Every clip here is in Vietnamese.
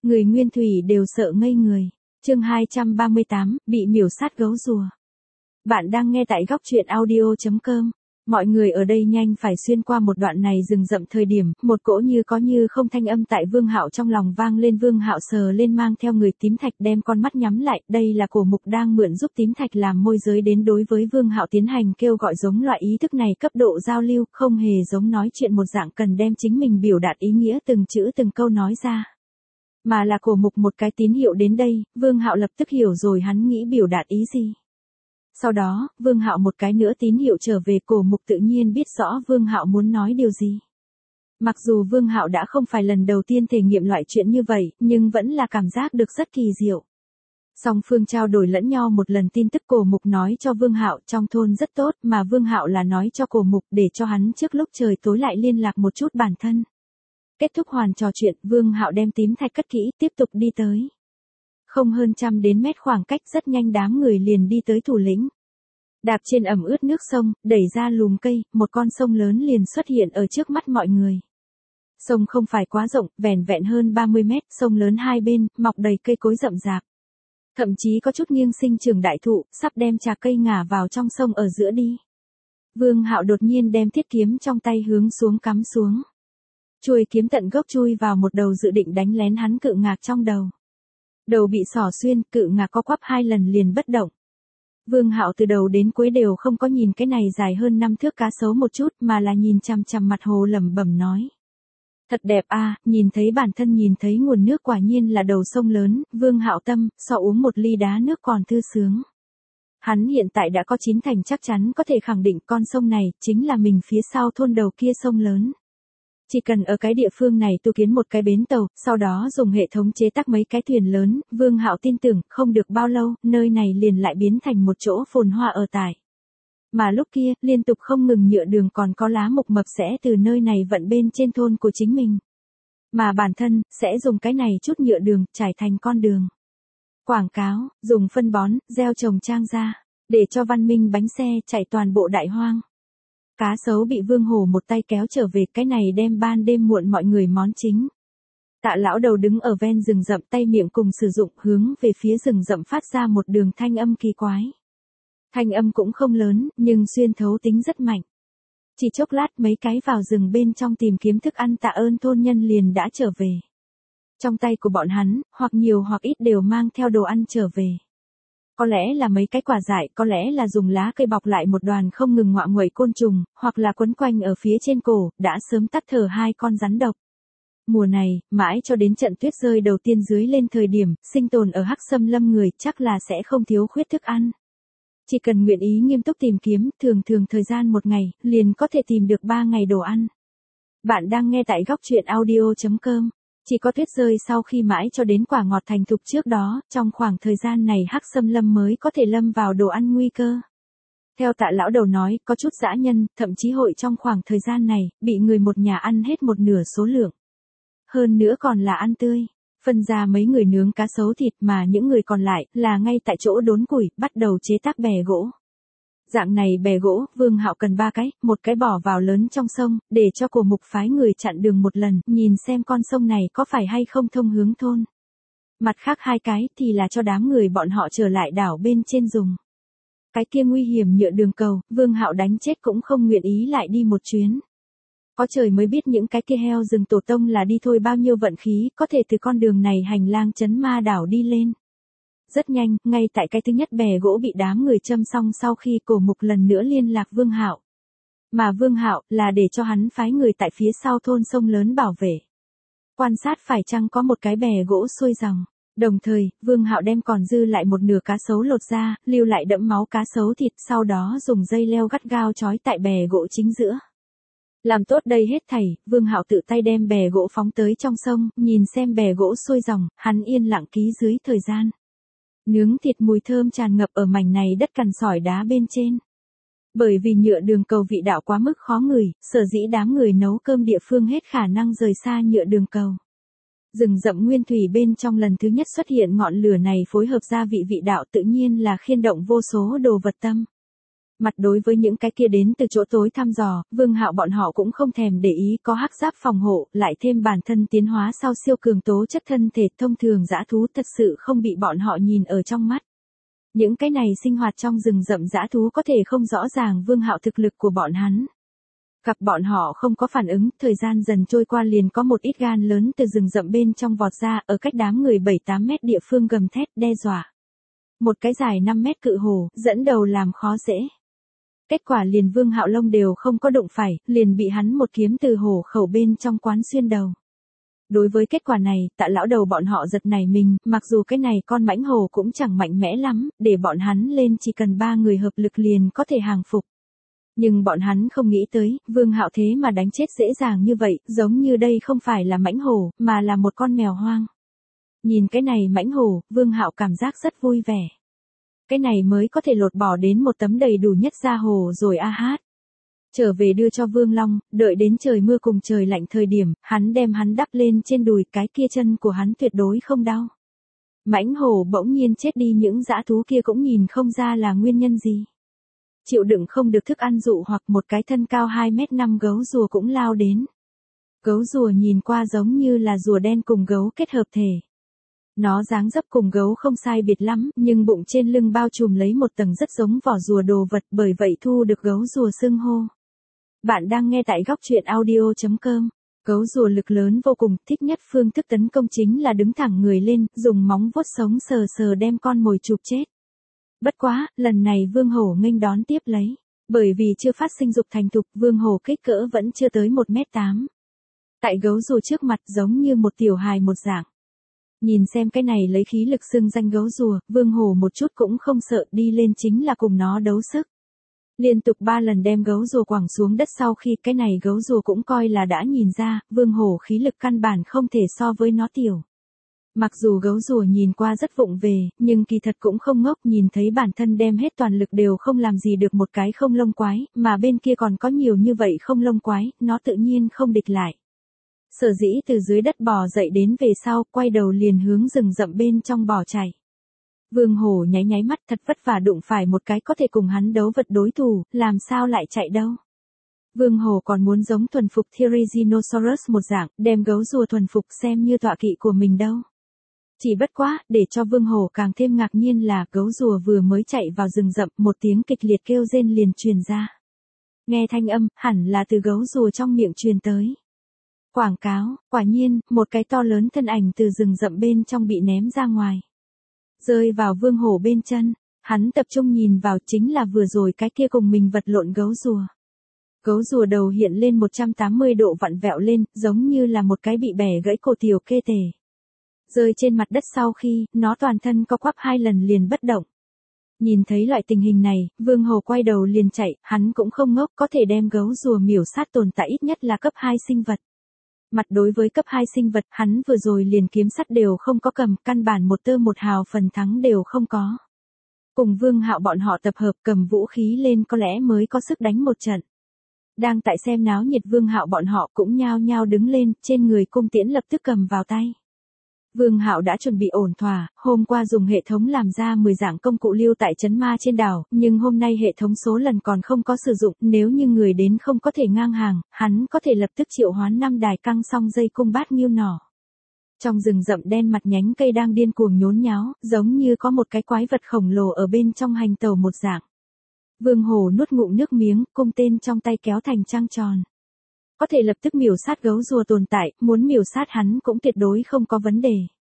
Người nguyên thủy đều sợ ngây người. Chương 238, bị miểu sát gấu rùa. Bạn đang nghe tại góc truyện audio.com. Mọi người ở đây nhanh phải xuyên qua một đoạn này rừng rậm thời điểm, một cỗ như có như không thanh âm tại Vương Hạo trong lòng vang lên. Vương Hạo sờ lên mang theo người tím thạch đem con mắt nhắm lại, đây là Cổ Mục đang mượn giúp tím thạch làm môi giới đến đối với Vương Hạo tiến hành kêu gọi. Giống loại ý thức này cấp độ giao lưu, không hề giống nói chuyện một dạng cần đem chính mình biểu đạt ý nghĩa từng chữ từng câu nói ra. Mà là Cổ Mục một cái tín hiệu đến đây, Vương Hạo lập tức hiểu rồi hắn nghĩ biểu đạt ý gì. Sau đó, Vương Hạo một cái nữa tín hiệu trở về, Cổ Mục tự nhiên biết rõ Vương Hạo muốn nói điều gì. Mặc dù Vương Hạo đã không phải lần đầu tiên thể nghiệm loại chuyện như vậy, nhưng vẫn là cảm giác được rất kỳ diệu. Song phương trao đổi lẫn nhau một lần tin tức. Cổ Mục nói cho Vương Hạo trong thôn rất tốt, mà Vương Hạo là nói cho Cổ Mục để cho hắn trước lúc trời tối lại liên lạc một chút bản thân. Kết thúc hoàn trò chuyện, Vương Hạo đem tím thạch cất kỹ, tiếp tục đi tới. Không hơn 100 đến mét khoảng cách, rất nhanh đám người liền đi tới thủ lĩnh. Đạp trên ẩm ướt nước sông, đẩy ra lùm cây, một con sông lớn liền xuất hiện ở trước mắt mọi người. Sông không phải quá rộng, vẻn vẹn hơn 30 mét, sông lớn hai bên, mọc đầy cây cối rậm rạp. Thậm chí có chút nghiêng sinh trưởng đại thụ, sắp đem trà cây ngả vào trong sông ở giữa đi. Vương Hạo đột nhiên đem thiết kiếm trong tay hướng xuống cắm xuống. Chuôi kiếm tận gốc chui vào một đầu dự định đánh lén hắn cự ngạc trong đầu. Đầu bị xỏ xuyên, cự ngạc co quắp 2 lần liền bất động. Vương Hạo từ đầu đến cuối đều không có nhìn cái này dài hơn 5 thước cá sấu một chút, mà là nhìn chằm chằm mặt hồ lẩm bẩm nói. Thật đẹp a, nhìn thấy bản thân nhìn thấy nguồn nước quả nhiên là đầu sông lớn. Vương Hạo tâm, so uống một ly đá nước còn thư sướng. Hắn hiện tại đã có 9 thành chắc chắn có thể khẳng định con sông này chính là mình phía sau thôn đầu kia sông lớn. Chỉ cần ở cái địa phương này tu kiến một cái bến tàu, sau đó dùng hệ thống chế tác mấy cái thuyền lớn, Vương Hạo tin tưởng, không được bao lâu, nơi này liền lại biến thành một chỗ phồn hoa ở tải. Mà lúc kia, liên tục không ngừng nhựa đường còn có lá mục mập sẽ từ nơi này vận bên trên thôn của chính mình. Mà bản thân, sẽ dùng cái này chút nhựa đường, trải thành con đường. Quảng cáo, dùng phân bón, gieo trồng trang ra, để cho văn minh bánh xe chạy toàn bộ đại hoang. Cá sấu bị Vương Hổ một tay kéo trở về, cái này đem ban đêm muộn mọi người món chính. Tạ lão đầu đứng ở ven rừng rậm, tay miệng cùng sử dụng, hướng về phía rừng rậm phát ra một đường thanh âm kỳ quái. Thanh âm cũng không lớn, nhưng xuyên thấu tính rất mạnh. Chỉ chốc lát mấy cái vào rừng bên trong tìm kiếm thức ăn tạ ơn thôn nhân liền đã trở về. Trong tay của bọn hắn, hoặc nhiều hoặc ít đều mang theo đồ ăn trở về. Có lẽ là mấy cái quả dại, có lẽ là dùng lá cây bọc lại một đoàn không ngừng ngoạ nguậy côn trùng, hoặc là quấn quanh ở phía trên cổ, đã sớm tắt thở 2 con rắn độc. Mùa này, mãi cho đến trận tuyết rơi đầu tiên dưới lên thời điểm, sinh tồn ở Hắc Xâm Lâm người chắc là sẽ không thiếu khuyết thức ăn. Chỉ cần nguyện ý nghiêm túc tìm kiếm, thường thời gian 1 ngày, liền có thể tìm được 3 ngày đồ ăn. Bạn đang nghe tại góc truyện audio.com. Chỉ có tuyết rơi sau khi mãi cho đến quả ngọt thành thục trước đó, trong khoảng thời gian này Hắc Xâm Lâm mới có thể lâm vào đồ ăn nguy cơ. Theo Tạ lão đầu nói, có chút dã nhân, thậm chí hội trong khoảng thời gian này, bị người một nhà ăn hết 1/2 số lượng. Hơn nữa còn là ăn tươi. Phân ra mấy người nướng cá sấu thịt, mà những người còn lại, là ngay tại chỗ đốn củi, bắt đầu chế tác bè gỗ. Dạng này bè gỗ, Vương Hạo cần 3 cái, một cái bỏ vào lớn trong sông, để cho Cổ Mục phái người chặn đường một lần, nhìn xem con sông này có phải hay không thông hướng thôn. Mặt khác 2 cái, thì là cho đám người bọn họ trở lại đảo bên trên dùng. Cái kia nguy hiểm nhựa đường cầu, Vương Hạo đánh chết cũng không nguyện ý lại đi một chuyến. Có trời mới biết những cái kia heo rừng tổ tông là đi thôi bao nhiêu vận khí, có thể từ con đường này hành lang trấn ma đảo đi lên. Rất nhanh, ngay tại cái thứ nhất bè gỗ bị đám người châm xong sau khi Cổ Mục lần nữa liên lạc Vương Hạo. Mà Vương Hạo, là để cho hắn phái người tại phía sau thôn sông lớn bảo vệ. Quan sát phải chăng có một cái bè gỗ xuôi dòng. Đồng thời, Vương Hạo đem còn dư lại 1/2 cá sấu lột ra, lưu lại đẫm máu cá sấu thịt, sau đó dùng dây leo gắt gao trói tại bè gỗ chính giữa. Làm tốt đây hết thảy, Vương Hạo tự tay đem bè gỗ phóng tới trong sông, nhìn xem bè gỗ xuôi dòng, hắn yên lặng ký dưới thời gian. Nướng thịt mùi thơm tràn ngập ở mảnh này đất cằn sỏi đá bên trên. Bởi vì nhựa đường cầu vị đạo quá mức khó ngửi, sở dĩ đám người nấu cơm địa phương hết khả năng rời xa nhựa đường cầu. Rừng rậm nguyên thủy bên trong lần thứ nhất xuất hiện ngọn lửa này phối hợp gia vị vị đạo tự nhiên là khiên động vô số đồ vật tâm. Mặt đối với những cái kia đến từ chỗ tối thăm dò, Vương Hạo bọn họ cũng không thèm để ý, có hắc giáp phòng hộ, lại thêm bản thân tiến hóa sau siêu cường tố chất thân thể, thông thường dã thú thật sự không bị bọn họ nhìn ở trong mắt. Những cái này sinh hoạt trong rừng rậm dã thú có thể không rõ ràng Vương Hạo thực lực của bọn hắn. Gặp bọn họ không có phản ứng, thời gian dần trôi qua liền có một ít gan lớn từ rừng rậm bên trong vọt ra, ở cách đám người 7-8 mét địa phương gầm thét đe dọa. Một cái dài 5 mét cự hổ, dẫn đầu làm khó dễ. Kết quả liền Vương Hạo lông đều không có đụng phải, liền bị hắn một kiếm từ hổ khẩu bên trong quán xuyên đầu. Đối với kết quả này, Tạ lão đầu bọn họ giật nảy mình, mặc dù cái này con mãnh hổ cũng chẳng mạnh mẽ lắm, để bọn hắn lên chỉ cần 3 người hợp lực liền có thể hàng phục. Nhưng bọn hắn không nghĩ tới, Vương Hạo thế mà đánh chết dễ dàng như vậy, giống như đây không phải là mãnh hổ, mà là một con mèo hoang. Nhìn cái này mãnh hổ, Vương Hạo cảm giác rất vui vẻ. Cái này mới có thể lột bỏ đến một tấm đầy đủ nhất da hổ rồi a hát. Trở về đưa cho Vương Long, đợi đến trời mưa cùng trời lạnh thời điểm, hắn đem hắn đắp lên trên đùi, cái kia chân của hắn tuyệt đối không đau. Mãnh hổ bỗng nhiên chết đi, những dã thú kia cũng nhìn không ra là nguyên nhân gì. Chịu đựng không được thức ăn dụ hoặc một cái thân cao 2m5 gấu rùa cũng lao đến. Gấu rùa nhìn qua giống như là rùa đen cùng gấu kết hợp thể. Nó dáng dấp cùng gấu không sai biệt lắm, nhưng bụng trên lưng bao trùm lấy một tầng rất giống vỏ rùa đồ vật, bởi vậy thu được gấu rùa xưng hô. Bạn đang nghe tại góc truyện audio.com. Gấu rùa lực lớn vô cùng, thích nhất phương thức tấn công chính là đứng thẳng người lên, dùng móng vuốt sống sờ sờ đem con mồi chụp chết. Bất quá, lần này Vương Hổ nghênh đón tiếp lấy. Bởi vì chưa phát sinh dục thành thục, Vương Hổ kích cỡ vẫn chưa tới 1m8. Tại gấu rùa trước mặt giống như một tiểu hài một dạng. Nhìn xem cái này lấy khí lực xưng danh gấu rùa, Vương Hổ một chút cũng không sợ, đi lên chính là cùng nó đấu sức. Liên tục 3 lần đem gấu rùa quẳng xuống đất, sau khi cái này gấu rùa cũng coi là đã nhìn ra, Vương Hổ khí lực căn bản không thể so với nó tiểu. Mặc dù gấu rùa nhìn qua rất vụng về, nhưng kỳ thật cũng không ngốc, nhìn thấy bản thân đem hết toàn lực đều không làm gì được một cái không lông quái, mà bên kia còn có nhiều như vậy không lông quái, nó tự nhiên không địch lại. Sở dĩ từ dưới đất bò dậy đến về sau, quay đầu liền hướng rừng rậm bên trong bỏ chạy. Vương Hổ nháy nháy mắt, thật vất vả đụng phải một cái có thể cùng hắn đấu vật đối thủ, làm sao lại chạy đâu. Vương Hổ còn muốn giống thuần phục Therizinosaurus một dạng, đem gấu rùa thuần phục xem như tọa kỵ của mình đâu. Chỉ bất quá, để cho Vương Hổ càng thêm ngạc nhiên là gấu rùa vừa mới chạy vào rừng rậm, một tiếng kịch liệt kêu rên liền truyền ra. Nghe thanh âm, hẳn là từ gấu rùa trong miệng truyền tới. Quảng cáo, quả nhiên, một cái to lớn thân ảnh từ rừng rậm bên trong bị ném ra ngoài. Rơi vào Vương Hổ bên chân, hắn tập trung nhìn vào, chính là vừa rồi cái kia cùng mình vật lộn gấu rùa. Gấu rùa đầu hiện lên 180 độ vặn vẹo lên, giống như là một cái bị bẻ gãy cổ tiểu kê tể. Rơi trên mặt đất sau khi, nó toàn thân co quắp 2 lần liền bất động. Nhìn thấy loại tình hình này, Vương Hổ quay đầu liền chạy, hắn cũng không ngốc, có thể đem gấu rùa miểu sát tồn tại ít nhất là cấp 2 sinh vật. Mặt đối với cấp 2 sinh vật, hắn vừa rồi liền kiếm sắt đều không có cầm, căn bản một tơ một hào phần thắng đều không có. Cùng Vương Hạo bọn họ tập hợp cầm vũ khí lên có lẽ mới có sức đánh một trận. Đang tại xem náo nhiệt Vương Hạo bọn họ cũng nhao nhao đứng lên, trên người cung tiễn lập tức cầm vào tay. Vương Hạo đã chuẩn bị ổn thỏa, hôm qua dùng hệ thống làm ra 10 dạng công cụ lưu tại trấn ma trên đảo, nhưng hôm nay hệ thống số lần còn không có sử dụng, nếu như người đến không có thể ngang hàng, hắn có thể lập tức triệu hoán 5 đài căng song dây cung bát nghiêu nỏ. Trong rừng rậm đen mặt nhánh cây đang điên cuồng nhốn nháo, giống như có một cái quái vật khổng lồ ở bên trong hành tàu một dạng. Vương Hổ nuốt ngụm nước miếng, cung tên trong tay kéo thành trăng tròn. Có thể lập tức miểu sát gấu rùa tồn tại, muốn miểu sát hắn cũng tuyệt đối không có vấn đề.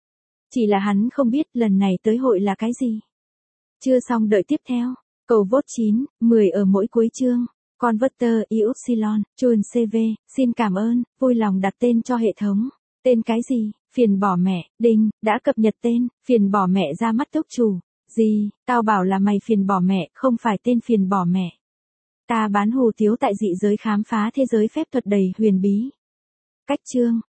Chỉ là hắn không biết lần này tới hội là cái gì. Chưa xong, đợi tiếp theo. Cầu vote 9, 10 ở mỗi cuối chương. Converter Ypsilon, Chun CV, xin cảm ơn, vui lòng đặt tên cho hệ thống. Tên cái gì? Phiền bỏ mẹ, đinh, đã cập nhật tên, phiền bỏ mẹ ra mắt túc chủ. Gì, tao bảo là mày phiền bỏ mẹ, không phải tên phiền bỏ mẹ. Ta bán hủ tiếu tại dị giới khám phá thế giới phép thuật đầy huyền bí. Cách chương.